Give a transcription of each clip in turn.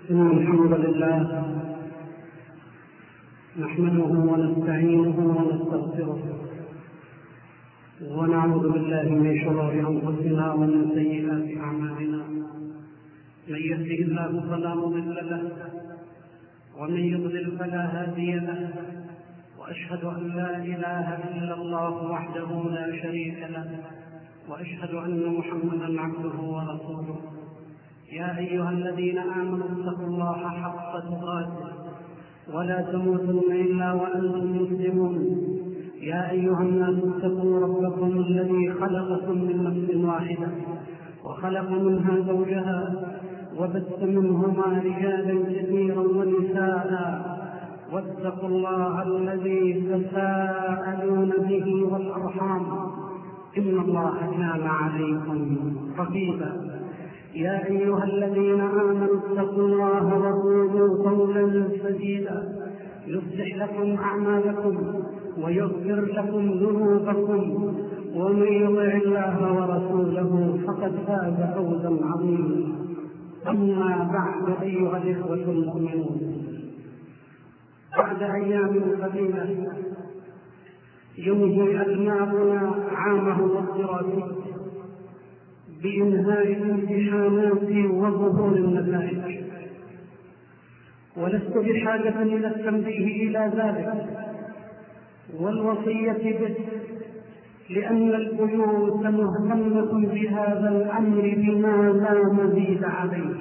إن الحمد لله نحمده ونستعينه ونستغفره ونعوذ بالله من شرور أنفسنا ومن سيئات أعمالنا. من يهده الله فلا مضل له ومن يضلل فلا هادي له، وأشهد أن لا إله إلا الله وحده لا شريك له، وأشهد أن محمدا عبده ورسوله. يا أيها الذين آمنوا اتقوا الله حق تقاته ولا تموتن إلا وأنتم مسلمون. يا أيها الناس اتقوا ربكم الذي خلقكم من نفس واحدة وخلق منها زوجها وبث منهما رجالا كثيرا ونساء، واتقوا الله الذي تساءلون به والأرحام إن الله كان عليكم رقيبا. يا أيها الذين آمنوا اتقوا الله وقولوا قولا سديدا يصلح لكم أعمالكم ويغفر لكم ذنوبكم، ومن يطع الله ورسوله فقد فاز فوزا عظيما. أما بعد أيها الإخوة المؤمنون، بعد أيام قليلة ينهي أبناؤنا عامهم الدراسي بإنهاء الامتحانات وظهور النتائج، ولست بحاجة إلى التنبيه إلى ذلك والوصية به، لأن البيوت مهتمة بهذا الأمر بما لا مزيد عليه.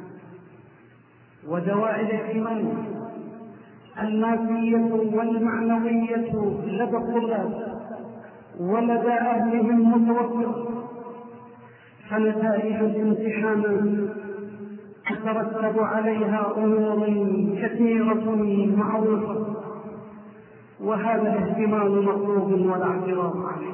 ودواعي الاهتمام المادية والمعنوية لدى الطلاب ولدى أهلهم متوفرة، فنتائج الامتحانات تترتب عليها أمور كثيرة معروفة، وهذا الاهتمام مطلوب ولا اعتراض عليه.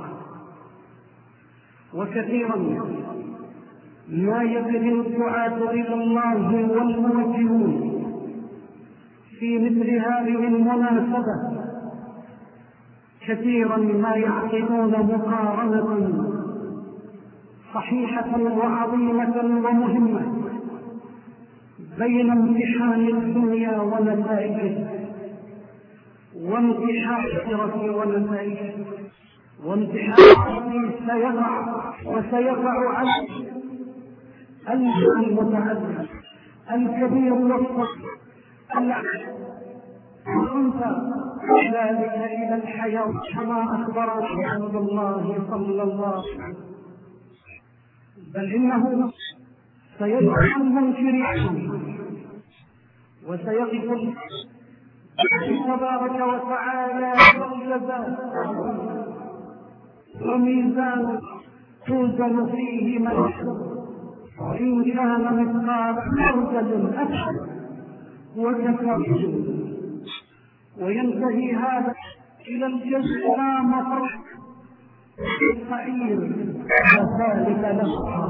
وكثيرا ما يجري الدعاة إلى الله والموجهون في مثل هذه المناسبة كثيرا ما يعقدون مقارنة صحيحة وعظيمة ومهمة بين امتحان الدنيا ونتائجه وامتحان الآخرة ونتائجه، وامتحان وسيقع على المتعدد الكبير والصغير الأنثى ذلك إلى الحياة كما أخبر رسول الله صلى الله عليه وسلم، بل إنه سيدعو المنكرين وسيقف تبارك وتعالى والجزاء وميزان توزن فيه من إن كان مثقال حرجة أكثر وكثر، وينتهي هذا إلى الجزاء مفرح الصعير وذلك لها.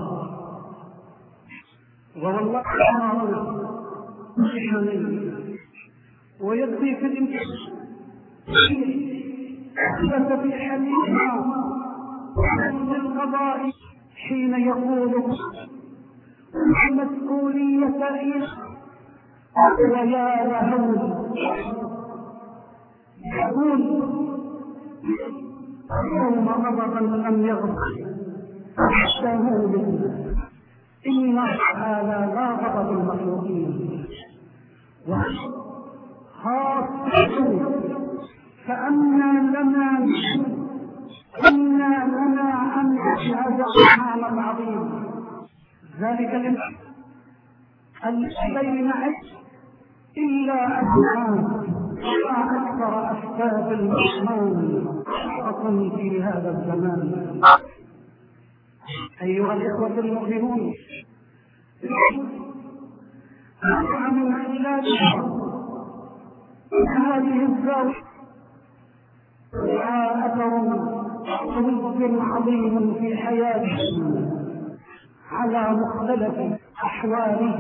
والله أمرنا بحنين ويبقي في الامتحان أثبت في حديثنا عن القضاء حين يقول المسؤولية ويا لهول يقول يوم غضبا لم يغضب شهود إن هذا لا غضب المخلوقين خاصة، فأنا لنا أن نشهد السبحان العظيم ذلك الذي نعيش إلا أسباب ما أكثر أسباب الإسلام في هذا الزمان. أيها الإخوة المؤمنون، من خلال هذه الزاوية أثر عظيم في حياتهم على مختلف أحوالهم.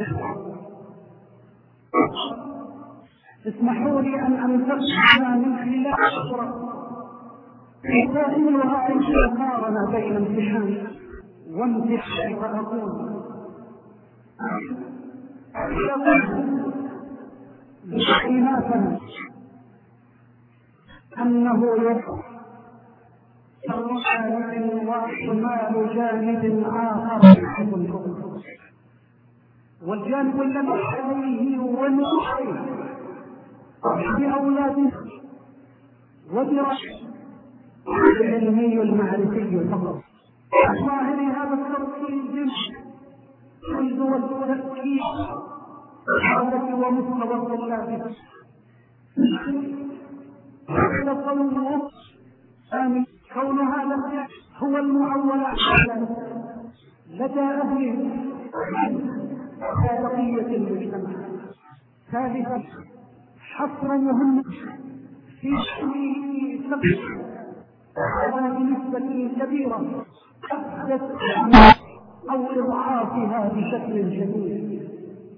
اسمحوا لي أن أنتقل من خلال أخرى يسائلها المقارنة بين امتحان وامتحان، فأقول خلافا أنه يقع جانب واحتمال جانب آخر والجانب الذي عليه ونحيه بأولاده ودراسته العلمي المعرفي فقط. ظاهر هذا التفصيل جزء والتركيز حالة ومستوى الطلاب كون هذا هو المعول لدى أهله بقية المجتمع. ثالثا حصر مهم في سبيل بنسبة كبيرة أحدث أو إضعافها بشكل شديد.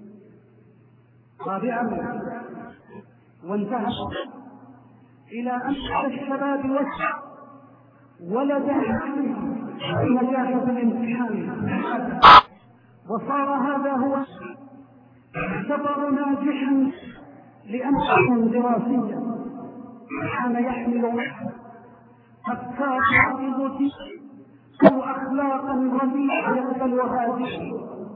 رابعا وانتهى إلى أن الشباب ولد في نجاح الامتحان، وصار هذا هو سبب ناجح لأنشطة دراسية كان يحمل أفكار عقيدة أو أخلاقا رديئة يقبل هذه.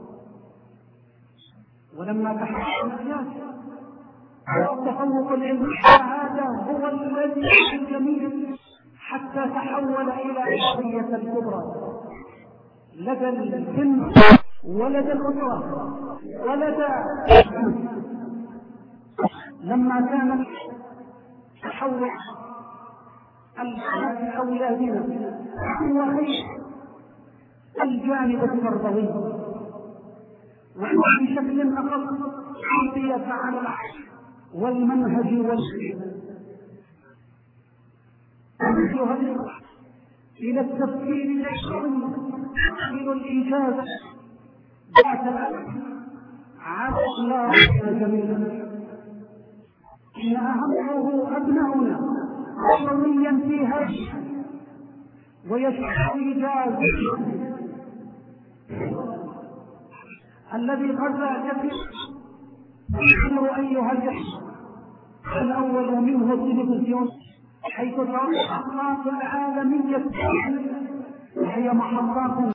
ولما تحقق السياسة والتفوق العلمي هذا هو الذي الجميع حتى تحول إلى القضية الكبرى لدى الجن ولدى الأسرة ولدى لما كان تحول أولادنا هو خير الجانب التربوي وبشكل أقل تربية على العقل والمنهج إلى التفكير العلمي إلى الإنجاز بعد الأمر على الله جميلا. إن أهمه أبناؤنا قويا في هذا ويشعر إيجاز الذي غزا كثير أيها الإخوة. الأول منه التلفزيون حيث ترى الأحقاق العالمية وهي محطات